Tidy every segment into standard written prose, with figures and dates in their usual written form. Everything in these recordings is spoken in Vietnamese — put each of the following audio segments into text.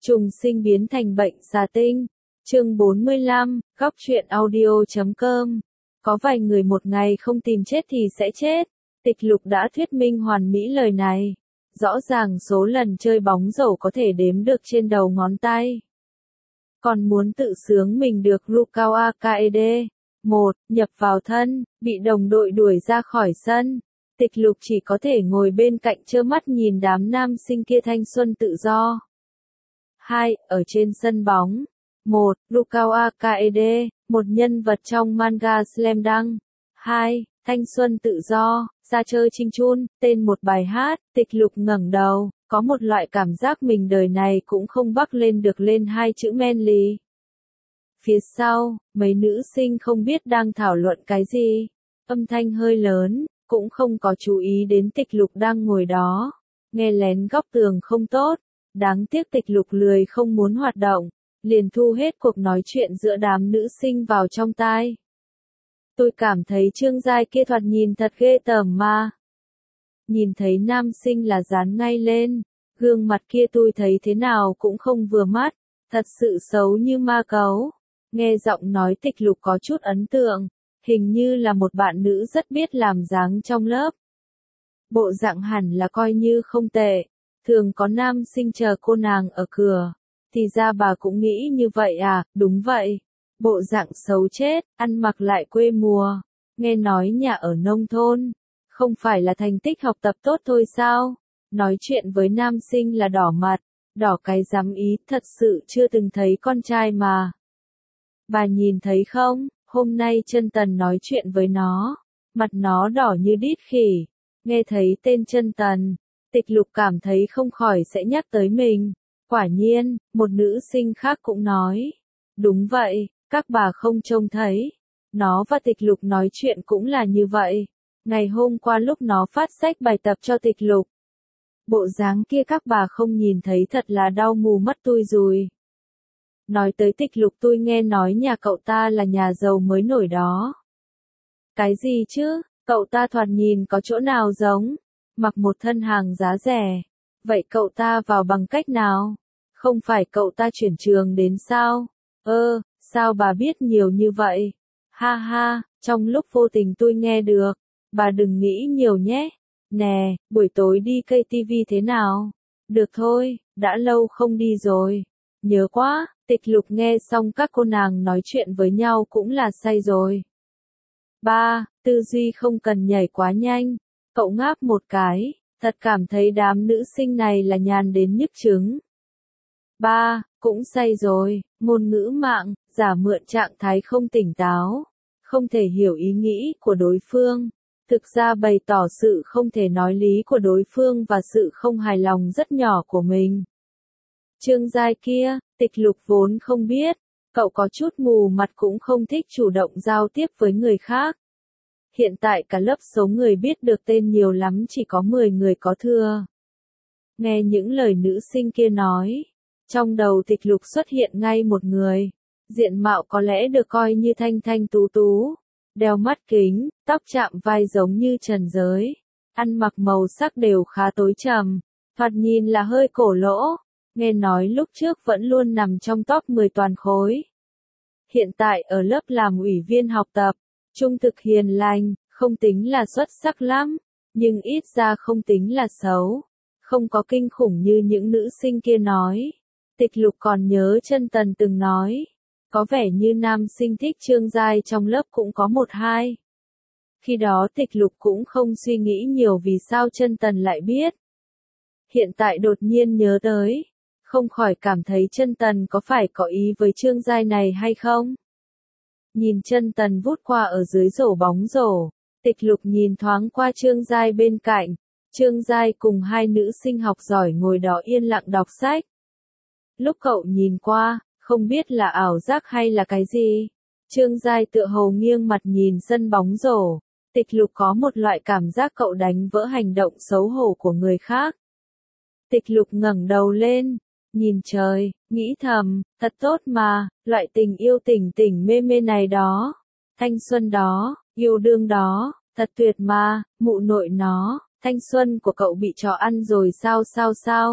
Trùng sinh biến thành bệnh xà tinh. Chương 45, góc truyện audio.com. Có vài người một ngày không tìm chết thì sẽ chết. Tịch Lục đã thuyết minh hoàn mỹ lời này. Rõ ràng số lần chơi bóng rổ có thể đếm được trên đầu ngón tay. Còn muốn tự sướng mình được Rukao Aked. 1. Nhập vào thân, bị đồng đội đuổi ra khỏi sân. Tịch Lục chỉ có thể ngồi bên cạnh trơ mắt nhìn đám nam sinh kia thanh xuân tự do. 2. Ở trên sân bóng. 1. Rukao Aked, một nhân vật trong manga Slam Dunk. 2. Thanh xuân tự do, ra chơi chinh chun, tên một bài hát. Tịch Lục ngẩng đầu, có một loại cảm giác mình đời này cũng không bắc lên được lên hai chữ manly. Phía sau, mấy nữ sinh không biết đang thảo luận cái gì. Âm thanh hơi lớn, cũng không có chú ý đến Tịch Lục đang ngồi đó. Nghe lén góc tường không tốt. Đáng tiếc Tịch Lục lười không muốn hoạt động, liền thu hết cuộc nói chuyện giữa đám nữ sinh vào trong tai. Tôi cảm thấy Trương Giai kia thoạt nhìn thật ghê tởm mà. Nhìn thấy nam sinh là dán ngay lên, gương mặt kia tôi thấy thế nào cũng không vừa mắt, thật sự xấu như ma cấu. Nghe giọng nói Tịch Lục có chút ấn tượng, hình như là một bạn nữ rất biết làm dáng trong lớp. Bộ dạng hẳn là coi như không tệ, thường có nam sinh chờ cô nàng ở cửa. Thì ra bà cũng nghĩ như vậy à? Đúng vậy. Bộ dạng xấu chết, ăn mặc lại quê mùa. Nghe nói nhà ở nông thôn, không phải là thành tích học tập tốt thôi sao? Nói chuyện với nam sinh là đỏ mặt, đỏ cái dám ý, thật sự chưa từng thấy con trai mà. Bà nhìn thấy không, hôm nay Chân Tần nói chuyện với nó, mặt nó đỏ như đít khỉ. Nghe thấy tên Chân Tần, Tịch Lục cảm thấy không khỏi sẽ nhắc tới mình. Quả nhiên, một nữ sinh khác cũng nói. Đúng vậy, các bà không trông thấy. Nó và Tịch Lục nói chuyện cũng là như vậy. Ngày hôm qua lúc nó phát sách bài tập cho Tịch Lục. Bộ dáng kia các bà không nhìn thấy thật là đau mù mắt tôi rồi. Nói tới Tịch Lục tôi nghe nói nhà cậu ta là nhà giàu mới nổi đó. Cái gì chứ, cậu ta thoạt nhìn có chỗ nào giống, mặc một thân hàng giá rẻ. Vậy cậu ta vào bằng cách nào? Không phải cậu ta chuyển trường đến sao? Sao bà biết nhiều như vậy? Ha ha, trong lúc vô tình tôi nghe được. Bà đừng nghĩ nhiều nhé. Nè, buổi tối đi KTV thế nào? Được thôi, đã lâu không đi rồi. Nhớ quá. Tịch Lục nghe xong các cô nàng nói chuyện với nhau cũng là say rồi. 3. Tư duy không cần nhảy quá nhanh. Cậu ngáp một cái, thật cảm thấy đám nữ sinh này là nhàn đến nhức trứng. 3. Cũng say rồi, ngôn ngữ mạng, giả mượn trạng thái không tỉnh táo, không thể hiểu ý nghĩ của đối phương. Thực ra bày tỏ sự không thể nói lý của đối phương và sự không hài lòng rất nhỏ của mình. Trương Giai kia, Tịch Lục vốn không biết, cậu có chút mù mặt cũng không thích chủ động giao tiếp với người khác. Hiện tại cả lớp số người biết được tên nhiều lắm chỉ có 10 người có thừa. Nghe những lời nữ sinh kia nói, trong đầu Tịch Lục xuất hiện ngay một người. Diện mạo có lẽ được coi như thanh thanh tú tú, đeo mắt kính, tóc chạm vai giống như Trần Giới, ăn mặc màu sắc đều khá tối trầm, thoạt nhìn là hơi cổ lỗ. Nghe nói lúc trước vẫn luôn nằm trong top 10 toàn khối. Hiện tại ở lớp làm ủy viên học tập, trung thực hiền lành, không tính là xuất sắc lắm, nhưng ít ra không tính là xấu, không có kinh khủng như những nữ sinh kia nói. Tịch Lục còn nhớ Chân Tần từng nói, có vẻ như nam sinh thích Trương Giai trong lớp cũng có 1-2. Khi đó Tịch Lục cũng không suy nghĩ nhiều vì sao Chân Tần lại biết. Hiện tại đột nhiên nhớ tới, không khỏi cảm thấy Chân Tần có phải có ý với Trương Giai này hay không? Nhìn Chân Tần vút qua ở dưới rổ bóng rổ, Tịch Lục nhìn thoáng qua Trương Giai bên cạnh. Trương Giai cùng hai nữ sinh học giỏi ngồi đó yên lặng đọc sách. Lúc cậu nhìn qua, không biết là ảo giác hay là cái gì. Trương Giai tựa hồ nghiêng mặt nhìn sân bóng rổ. Tịch Lục có một loại cảm giác cậu đánh vỡ hành động xấu hổ của người khác. Tịch Lục ngẩng đầu lên, nhìn trời, nghĩ thầm, thật tốt mà, loại tình yêu tỉnh tỉnh mê mê này đó. Thanh xuân đó, yêu đương đó, thật tuyệt mà, mụ nội nó, thanh xuân của cậu bị chó ăn rồi sao?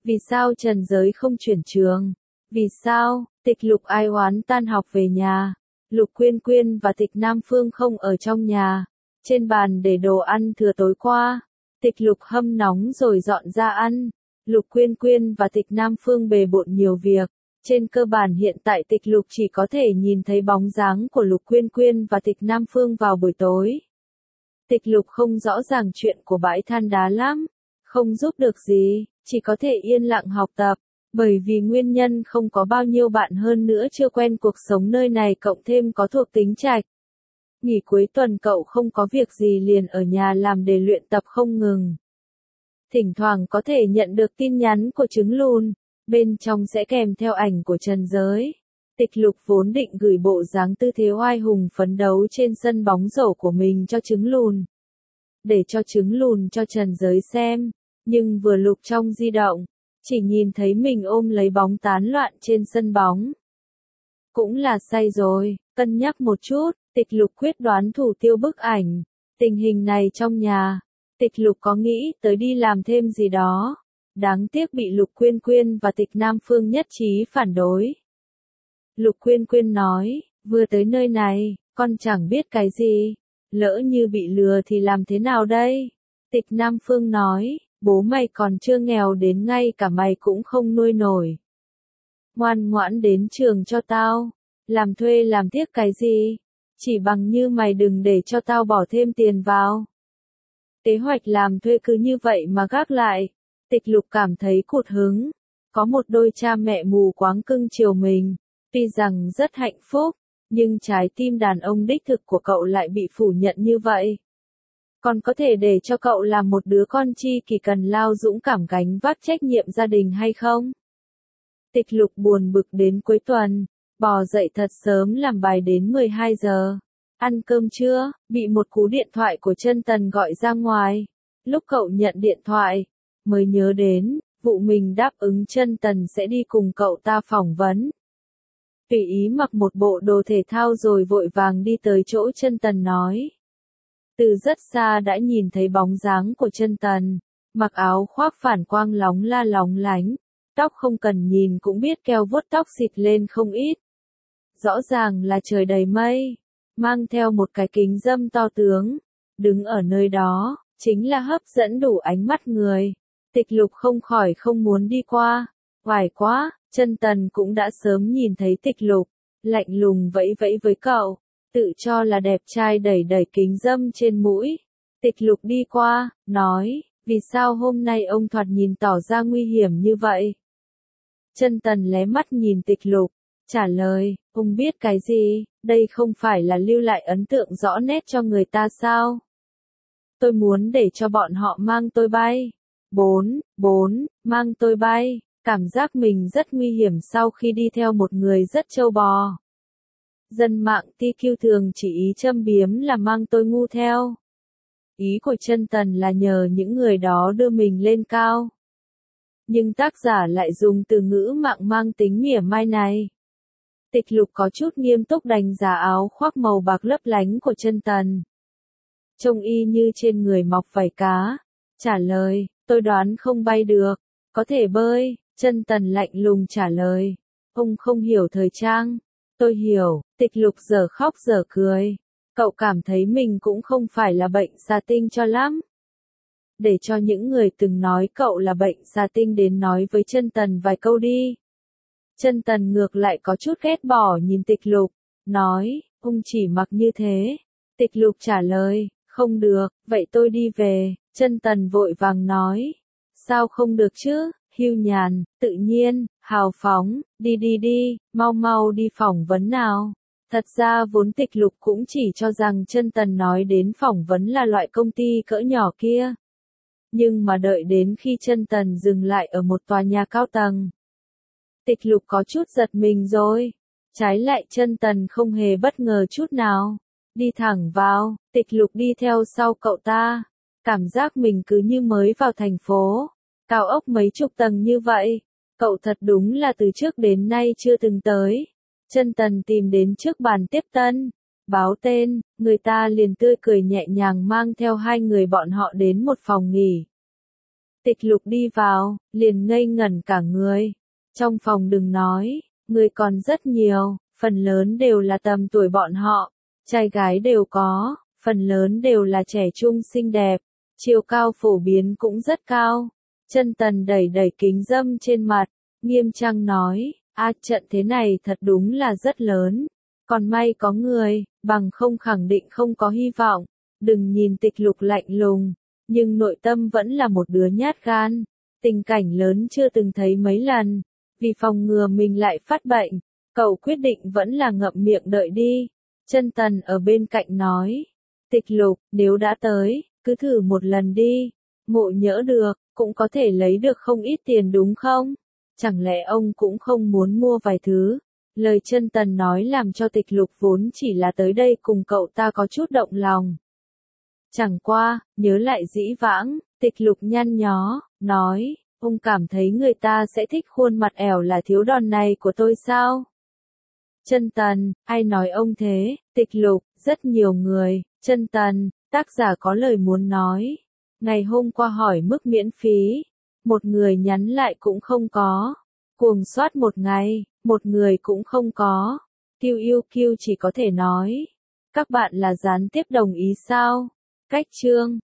Vì sao Trần Giới không chuyển trường? Vì sao? Tịch Lục ai oán tan học về nhà. Lục Quyên Quyên và Tịch Nam Phương không ở trong nhà. Trên bàn để đồ ăn thừa tối qua. Tịch Lục hâm nóng rồi dọn ra ăn. Lục Quyên Quyên và Tịch Nam Phương bề bộn nhiều việc. Trên cơ bản hiện tại Tịch Lục chỉ có thể nhìn thấy bóng dáng của Lục Quyên Quyên và Tịch Nam Phương vào buổi tối. Tịch Lục không rõ ràng chuyện của bãi than đá lắm. Không giúp được gì, chỉ có thể yên lặng học tập. Bởi vì nguyên nhân không có bao nhiêu bạn hơn nữa chưa quen cuộc sống nơi này cộng thêm có thuộc tính trạch. Nghỉ cuối tuần cậu không có việc gì liền ở nhà làm để luyện tập không ngừng. Thỉnh thoảng có thể nhận được tin nhắn của Trứng Lùn, bên trong sẽ kèm theo ảnh của Trần Giới. Tịch Lục vốn định gửi bộ dáng tư thế oai hùng phấn đấu trên sân bóng rổ của mình cho Trứng Lùn. Để cho Trứng Lùn cho Trần Giới xem, nhưng vừa lục trong di động, chỉ nhìn thấy mình ôm lấy bóng tán loạn trên sân bóng. Cũng là say rồi, cân nhắc một chút, Tịch Lục quyết đoán thủ tiêu bức ảnh. Tình hình này trong nhà, Tịch Lục có nghĩ tới đi làm thêm gì đó. Đáng tiếc bị Lục Quyên Quyên và Tịch Nam Phương nhất trí phản đối. Lục Quyên Quyên nói, vừa tới nơi này, con chẳng biết cái gì. Lỡ như bị lừa thì làm thế nào đây? Tịch Nam Phương nói, bố mày còn chưa nghèo đến ngay cả mày cũng không nuôi nổi. Ngoan ngoãn đến trường cho tao. Làm thuê làm tiếc cái gì? Chỉ bằng như mày đừng để cho tao bỏ thêm tiền vào. Kế hoạch làm thuê cứ như vậy mà gác lại. Tịch Lục cảm thấy cụt hứng. Có một đôi cha mẹ mù quáng cưng chiều mình. Tuy rằng rất hạnh phúc, nhưng trái tim đàn ông đích thực của cậu lại bị phủ nhận như vậy. Còn có thể để cho cậu làm một đứa con chi kỳ cần lao dũng cảm gánh vác trách nhiệm gia đình hay không? Tịch Lục buồn bực đến cuối tuần, bò dậy thật sớm làm bài đến 12 giờ. Ăn cơm trưa, bị một cú điện thoại của Chân Tần gọi ra ngoài. Lúc cậu nhận điện thoại, mới nhớ đến, vụ mình đáp ứng Chân Tần sẽ đi cùng cậu ta phỏng vấn. Tùy ý mặc một bộ đồ thể thao rồi vội vàng đi tới chỗ Chân Tần nói. Từ rất xa đã nhìn thấy bóng dáng của Chân Tần, mặc áo khoác phản quang lóng la lóng lánh, tóc không cần nhìn cũng biết keo vuốt tóc xịt lên không ít. Rõ ràng là trời đầy mây, mang theo một cái kính râm to tướng, đứng ở nơi đó, chính là hấp dẫn đủ ánh mắt người. Tịch Lục không khỏi không muốn đi qua, oải quá, Chân Tần cũng đã sớm nhìn thấy Tịch Lục, lạnh lùng vẫy vẫy với cậu. Tự cho là đẹp trai đẩy đẩy kính râm trên mũi. Tịch Lục đi qua, nói, vì sao hôm nay ông thoạt nhìn tỏ ra nguy hiểm như vậy? Chân Tần lé mắt nhìn Tịch Lục, trả lời, ông biết cái gì, đây không phải là lưu lại ấn tượng rõ nét cho người ta sao? Tôi muốn để cho bọn họ mang tôi bay. 4, mang tôi bay, cảm giác mình rất nguy hiểm sau khi đi theo một người rất trâu bò. Dân mạng TQ thường chỉ ý châm biếm là mang tôi ngu theo. Ý của Chân Tần là nhờ những người đó đưa mình lên cao. Nhưng tác giả lại dùng từ ngữ mạng mang tính mỉa mai này. Tịch Lục có chút nghiêm túc đánh giá áo khoác màu bạc lấp lánh của Chân Tần. Trông y như trên người mọc vảy cá. Trả lời, tôi đoán không bay được. Có thể bơi, Chân Tần lạnh lùng trả lời. Ông không hiểu thời trang. Tôi hiểu, Tịch Lục giờ khóc giờ cười. Cậu cảm thấy mình cũng không phải là bệnh xà tinh cho lắm. Để cho những người từng nói cậu là bệnh xà tinh đến nói với Chân Tần vài câu đi. Chân Tần ngược lại có chút ghét bỏ nhìn Tịch Lục, nói, ông chỉ mặc như thế. Tịch Lục trả lời, không được, vậy tôi đi về. Chân Tần vội vàng nói, sao không được chứ, hiu nhàn, tự nhiên, hào phóng, đi, mau mau đi phỏng vấn nào. Thật ra vốn Tịch Lục cũng chỉ cho rằng Chân Tần nói đến phỏng vấn là loại công ty cỡ nhỏ kia. Nhưng mà đợi đến khi Chân Tần dừng lại ở một tòa nhà cao tầng. Tịch Lục có chút giật mình rồi. Trái lại Chân Tần không hề bất ngờ chút nào. Đi thẳng vào, Tịch Lục đi theo sau cậu ta. Cảm giác mình cứ như mới vào thành phố. Cao ốc mấy chục tầng như vậy. Cậu thật đúng là từ trước đến nay chưa từng tới. Chân Tần tìm đến trước bàn tiếp tân. Báo tên, người ta liền tươi cười nhẹ nhàng mang theo hai người bọn họ đến một phòng nghỉ. Tịch Lục đi vào, liền ngây ngẩn cả người. Trong phòng đừng nói, người còn rất nhiều, phần lớn đều là tầm tuổi bọn họ, trai gái đều có, phần lớn đều là trẻ trung xinh đẹp, chiều cao phổ biến cũng rất cao. Chân Tần đẩy đẩy kính dâm trên mặt, nghiêm trang nói, trận thế này thật đúng là rất lớn. Còn may có người, bằng không khẳng định không có hy vọng. Đừng nhìn Tịch Lục lạnh lùng, nhưng nội tâm vẫn là một đứa nhát gan. Tình cảnh lớn chưa từng thấy mấy lần. Vì phòng ngừa mình lại phát bệnh, cậu quyết định vẫn là ngậm miệng đợi đi. Chân Tần ở bên cạnh nói, Tịch Lục, nếu đã tới, cứ thử một lần đi. Ngộ nhỡ được, cũng có thể lấy được không ít tiền đúng không? Chẳng lẽ ông cũng không muốn mua vài thứ? Lời Chân Tần nói làm cho Tịch Lục vốn chỉ là tới đây cùng cậu ta có chút động lòng. Chẳng qua, nhớ lại dĩ vãng, Tịch Lục nhăn nhó, nói, ông cảm thấy người ta sẽ thích khuôn mặt ẻo là thiếu đòn này của tôi sao? Chân Tần, ai nói ông thế? Tịch Lục, rất nhiều người. Chân Tần, tác giả có lời muốn nói. Ngày hôm qua hỏi mức miễn phí, một người nhắn lại cũng không có. Cuồng soát một ngày, một người cũng không có. QQ chỉ có thể nói, các bạn là gián tiếp đồng ý sao? Cách chương